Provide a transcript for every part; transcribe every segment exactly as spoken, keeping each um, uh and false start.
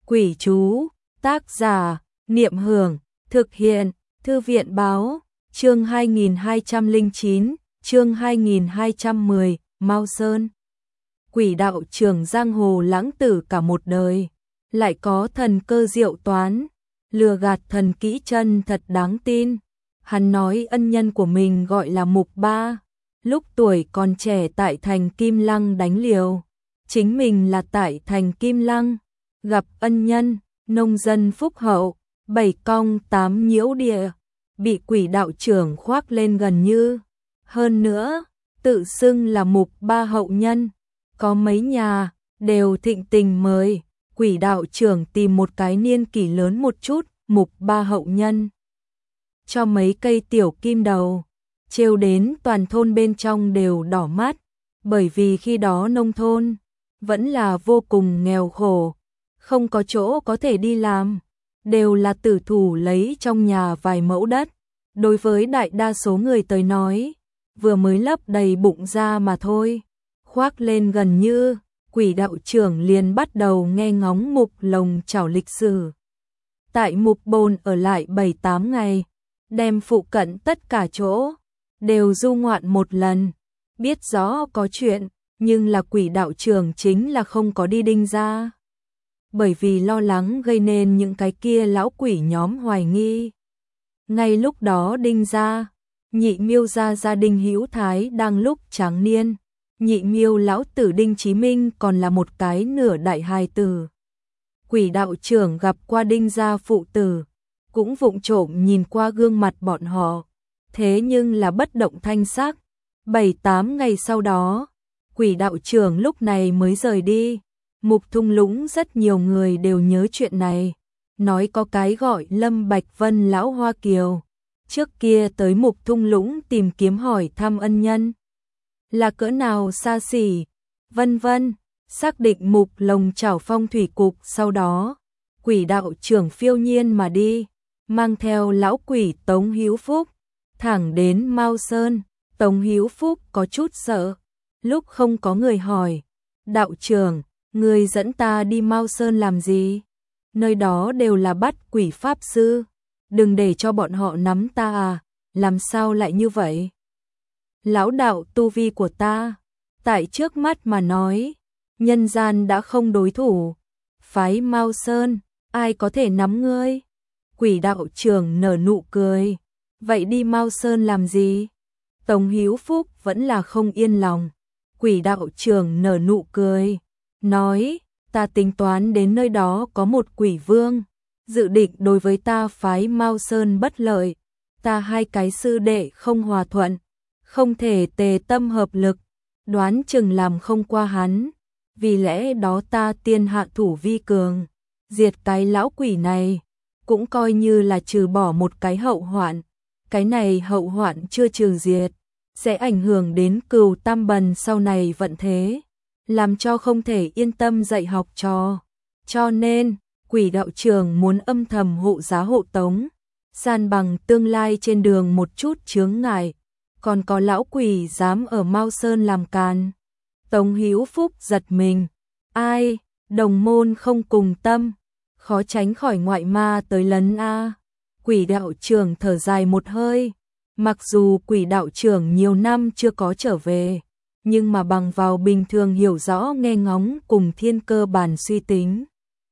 Quỷ chú, tác giả, Niệm Hưởng, thực hiện, Thư viện báo, chương hai nghìn hai trăm lẻ chín, chương hai nghìn hai trăm mười, Mao Sơn. Quỷ đạo trưởng giang hồ lãng tử cả một đời, lại có thần cơ diệu toán, lừa gạt thần kỹ chân thật đáng tin. Hắn nói ân nhân của mình gọi là Mục Ba, lúc tuổi còn trẻ tại thành Kim Lăng đánh liều, chính mình là tại thành Kim Lăng, gặp ân nhân, nông dân phúc hậu, bảy cong tám nhiễu địa, bị quỷ đạo trưởng khoác lên gần như. Hơn nữa, tự xưng là Mục Ba hậu nhân, có mấy nhà, đều thịnh tình mời, quỷ đạo trưởng tìm một cái niên kỷ lớn một chút, Mục Ba hậu nhân. Cho mấy cây tiểu kim đầu, trêu đến toàn thôn bên trong đều đỏ mắt, bởi vì khi đó nông thôn vẫn là vô cùng nghèo khổ, không có chỗ có thể đi làm, đều là tử thủ lấy trong nhà vài mẫu đất. Đối với đại đa số người tới nói, vừa mới lấp đầy bụng ra mà thôi, khoác lên gần như, quỷ đạo trưởng liền bắt đầu nghe ngóng Mục Lồng Chảo lịch sử. Tại Mục Bồn ở lại bảy tám ngày, đem phụ cận tất cả chỗ đều du ngoạn một lần, biết rõ có chuyện, nhưng là quỷ đạo trưởng chính là không có đi Đinh gia, bởi vì lo lắng gây nên những cái kia lão quỷ nhóm hoài nghi. Ngay lúc đó Đinh gia, Nhị Miêu gia gia đình Hữu Thái đang lúc tráng niên, Nhị Miêu lão tử Đinh Chí Minh còn là một cái nửa đại hài tử. Quỷ đạo trưởng gặp qua Đinh gia phụ tử, cũng vụng trộm nhìn qua gương mặt bọn họ, thế nhưng là bất động thanh sắc. Bảy tám ngày sau đó, quỷ đạo trưởng lúc này mới rời đi. Mục Thung Lũng rất nhiều người đều nhớ chuyện này, nói có cái gọi Lâm Bạch Vân lão Hoa Kiều, trước kia tới Mục Thung Lũng tìm kiếm hỏi thăm ân nhân, là cỡ nào xa xỉ, vân vân. Xác định Mục Lồng Chảo phong thủy cục sau đó, quỷ đạo trưởng phiêu nhiên mà đi, mang theo lão quỷ Tống Hữu Phúc, thẳng đến Mao Sơn. Tống Hữu Phúc có chút sợ, lúc không có người hỏi, đạo trưởng, người dẫn ta đi Mao Sơn làm gì? Nơi đó đều là bắt quỷ pháp sư, đừng để cho bọn họ nắm ta à, làm sao lại như vậy? Lão đạo tu vi của ta, tại trước mắt mà nói, nhân gian đã không đối thủ, phái Mao Sơn, ai có thể nắm ngươi? Quỷ đạo trưởng nở nụ cười, vậy đi Mao Sơn làm gì? Tống Hữu Phúc vẫn là không yên lòng. Quỷ đạo trưởng nở nụ cười, nói, ta tính toán đến nơi đó có một quỷ vương, dự định đối với ta phái Mao Sơn bất lợi, ta hai cái sư đệ không hòa thuận, không thể tề tâm hợp lực, đoán chừng làm không qua hắn, vì lẽ đó ta tiên hạ thủ vi cường, diệt cái lão quỷ này, cũng coi như là trừ bỏ một cái hậu hoạn. Cái này hậu hoạn chưa trừ diệt, sẽ ảnh hưởng đến Cửu Tam Bần sau này vận thế, làm cho không thể yên tâm dạy học trò. Cho nên, quỷ đạo trưởng muốn âm thầm hộ giá hộ tống, san bằng tương lai trên đường một chút chướng ngại, còn có lão quỷ dám ở Mao Sơn làm càn. Tống Hữu Phúc giật mình, ai, đồng môn không cùng tâm, khó tránh khỏi ngoại ma tới lấn a. Quỷ đạo trưởng thở dài một hơi, mặc dù quỷ đạo trưởng nhiều năm chưa có trở về, nhưng mà bằng vào bình thường hiểu rõ nghe ngóng cùng thiên cơ bản suy tính,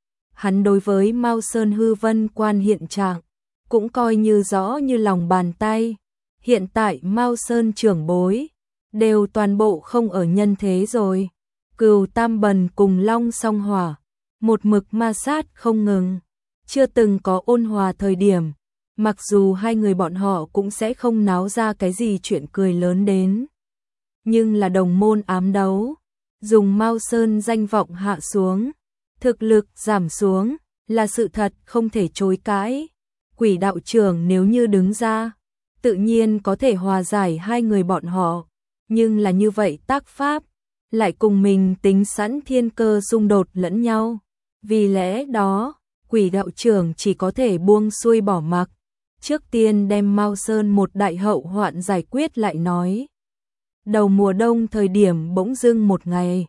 hắn đối với Mao Sơn hư vân quan hiện trạng, cũng coi như rõ như lòng bàn tay. Hiện tại Mao Sơn trưởng bối, đều toàn bộ không ở nhân thế rồi, Cửu Tam Bần cùng Long Song Hỏa, một mực ma sát không ngừng, chưa từng có ôn hòa thời điểm. Mặc dù hai người bọn họ cũng sẽ không náo ra cái gì chuyện cười lớn đến, nhưng là đồng môn ám đấu, dùng Mao Sơn danh vọng hạ xuống, thực lực giảm xuống, là sự thật không thể chối cãi. Quỷ đạo trưởng nếu như đứng ra, tự nhiên có thể hòa giải hai người bọn họ, nhưng là như vậy tác pháp, lại cùng mình tính sẵn thiên cơ xung đột lẫn nhau. Vì lẽ đó, quỷ đạo trưởng chỉ có thể buông xuôi bỏ mặc, trước tiên đem Mao Sơn một đại hậu hoạn giải quyết lại nói. Đầu mùa đông thời điểm bỗng dưng một ngày,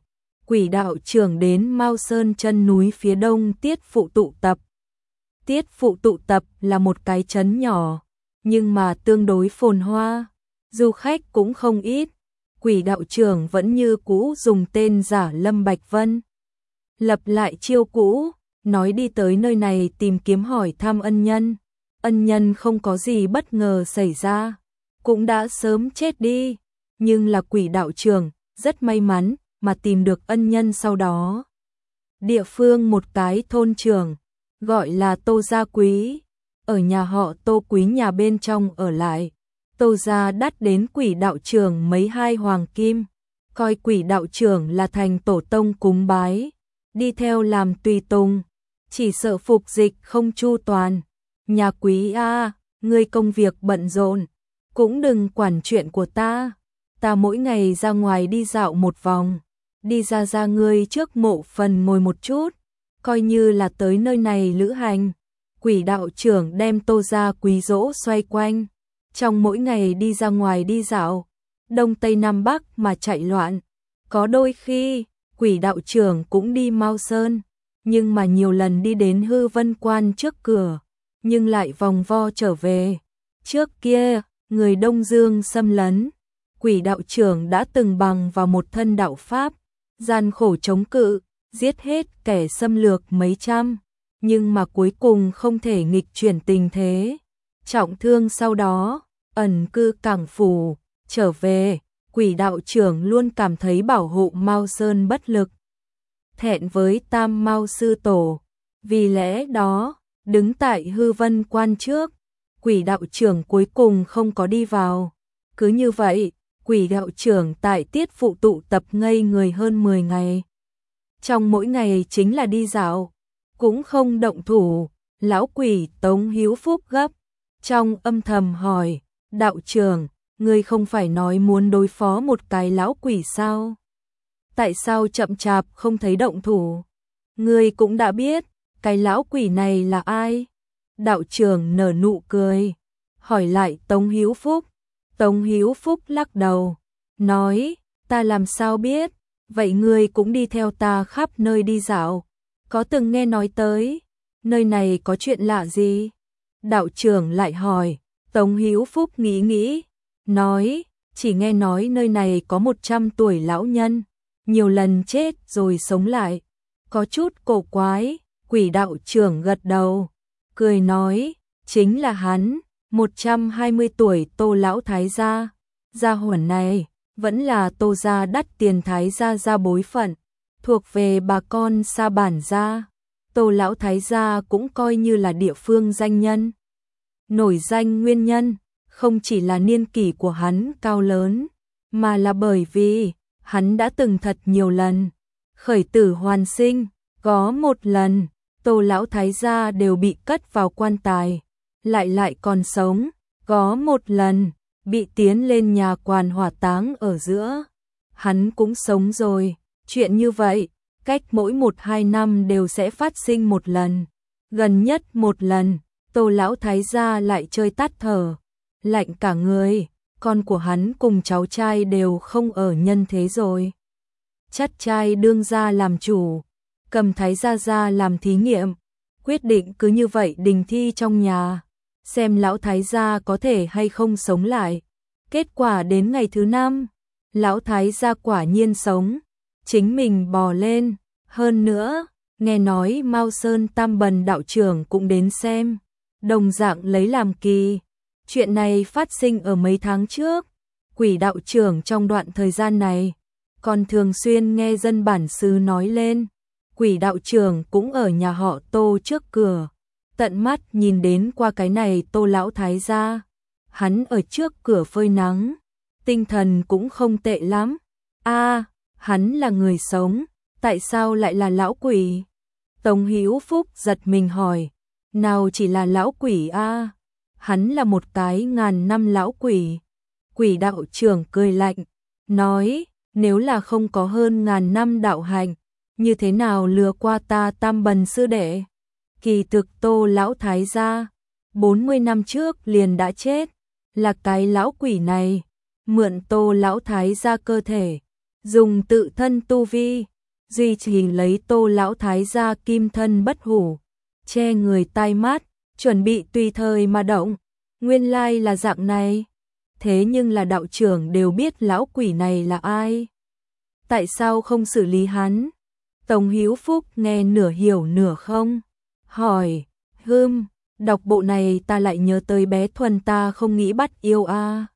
quỷ đạo trưởng đến Mao Sơn chân núi phía đông Tiết Phụ tụ tập. Tiết Phụ tụ tập là một cái trấn nhỏ, nhưng mà tương đối phồn hoa, du khách cũng không ít. Quỷ đạo trưởng vẫn như cũ dùng tên giả Lâm Bạch Vân. Lập lại chiêu cũ, nói đi tới nơi này tìm kiếm hỏi thăm ân nhân. Ân nhân không có gì bất ngờ xảy ra, cũng đã sớm chết đi, nhưng là quỷ đạo trưởng rất may mắn mà tìm được ân nhân sau đó. Địa phương một cái thôn trưởng, gọi là Tô Gia Quý, ở nhà họ Tô Quý nhà bên trong ở lại. Tô gia đắt đến quỷ đạo trưởng mấy hai hoàng kim, coi quỷ đạo trưởng là thành tổ tông cúng bái, đi theo làm tùy tùng, chỉ sợ phục dịch không chu toàn. Nhà Quý a, ngươi công việc bận rộn, cũng đừng quản chuyện của ta, ta mỗi ngày ra ngoài đi dạo một vòng, đi ra ra ngươi trước mộ phần ngồi một chút, coi như là tới nơi này lữ hành. Quỷ đạo trưởng đem Tô Gia Quý dỗ xoay quanh, trong mỗi ngày đi ra ngoài đi dạo, đông tây nam bắc mà chạy loạn. Có đôi khi, quỷ đạo trưởng cũng đi Mao Sơn, nhưng mà nhiều lần đi đến Hư Vân Quan trước cửa, nhưng lại vòng vo trở về. Trước kia, người Đông Dương xâm lấn, quỷ đạo trưởng đã từng bằng vào một thân đạo pháp, gian khổ chống cự, giết hết kẻ xâm lược mấy trăm, nhưng mà cuối cùng không thể nghịch chuyển tình thế. Trọng thương sau đó, ẩn cư cảng phủ, trở về, quỷ đạo trưởng luôn cảm thấy bảo hộ Mao Sơn bất lực. Thẹn với Tam Mao sư tổ, vì lẽ đó, đứng tại Hư Vân Quan trước, quỷ đạo trưởng cuối cùng không có đi vào. Cứ như vậy, quỷ đạo trưởng tại Tiết Phụ tụ tập ngây người hơn mười ngày. Trong mỗi ngày chính là đi dạo, cũng không động thủ. Lão quỷ Tống Hiếu Phúc gấp, trong âm thầm hỏi, đạo trưởng, ngươi không phải nói muốn đối phó một cái lão quỷ sao? Tại sao chậm chạp không thấy động thủ? Ngươi cũng đã biết, cái lão quỷ này là ai? Đạo trưởng nở nụ cười, hỏi lại Tống Hiếu Phúc. Tống Hiếu Phúc lắc đầu, nói, ta làm sao biết, vậy ngươi cũng đi theo ta khắp nơi đi dạo, có từng nghe nói tới, nơi này có chuyện lạ gì? Đạo trưởng lại hỏi. Tống Hiếu Phúc nghĩ nghĩ, nói, chỉ nghe nói nơi này có một trăm tuổi lão nhân, nhiều lần chết rồi sống lại, có chút cổ quái. Quỷ đạo trưởng gật đầu, cười nói, chính là hắn, một trăm hai mươi tuổi Tô lão thái gia. Gia hỏa này vẫn là Tô gia đắt tiền thái gia gia bối phận, thuộc về bà con Sa Bản gia. Tô lão thái gia cũng coi như là địa phương danh nhân. Nổi danh nguyên nhân không chỉ là niên kỷ của hắn cao lớn, mà là bởi vì hắn đã từng thật nhiều lần khởi tử hoàn sinh. Có một lần, Tô lão thái gia đều bị cất vào quan tài, lại lại còn sống. Có một lần, bị tiến lên nhà quan hỏa táng ở giữa, hắn cũng sống rồi. Chuyện như vậy, cách mỗi một hai năm đều sẽ phát sinh một lần. Gần nhất một lần, Tô lão thái gia lại chơi tắt thở, lạnh cả người, con của hắn cùng cháu trai đều không ở nhân thế rồi. Chắt trai đương gia làm chủ, cầm thái gia gia làm thí nghiệm, quyết định cứ như vậy đình thi trong nhà, xem lão thái gia có thể hay không sống lại. Kết quả đến ngày thứ năm, lão thái gia quả nhiên sống, chính mình bò lên, hơn nữa, nghe nói Mao Sơn Tam Bần đạo trưởng cũng đến xem, đồng dạng lấy làm kỳ. Chuyện này phát sinh ở mấy tháng trước. Quỷ đạo trưởng trong đoạn thời gian này còn thường xuyên nghe dân bản xứ nói lên. Quỷ đạo trưởng cũng ở nhà họ Tô trước cửa, tận mắt nhìn đến qua cái này Tô lão thái gia. Hắn ở trước cửa phơi nắng, tinh thần cũng không tệ lắm. A, hắn là người sống, tại sao lại là lão quỷ? Tống Hiếu Phúc giật mình hỏi, nào chỉ là lão quỷ a, à? Hắn là một cái ngàn năm lão quỷ. Quỷ đạo trưởng cười lạnh, nói, nếu là không có hơn ngàn năm đạo hành, như thế nào lừa qua ta Tam Bần sư đệ? Kỳ thực Tô lão thái gia, bốn mươi năm trước liền đã chết, là cái lão quỷ này, mượn Tô lão thái gia cơ thể, dùng tự thân tu vi, duy trì lấy Tô lão thái gia kim thân bất hủ, che người tai mắt, chuẩn bị tùy thời mà động. Nguyên lai là dạng này. Thế nhưng là đạo trưởng đều biết lão quỷ này là ai. Tại sao không xử lý hắn? Tống Hữu Phúc nghe nửa hiểu nửa không. Hỏi, hưm, đọc bộ này ta lại nhớ tới bé Thuần ta không nghĩ bắt yêu a.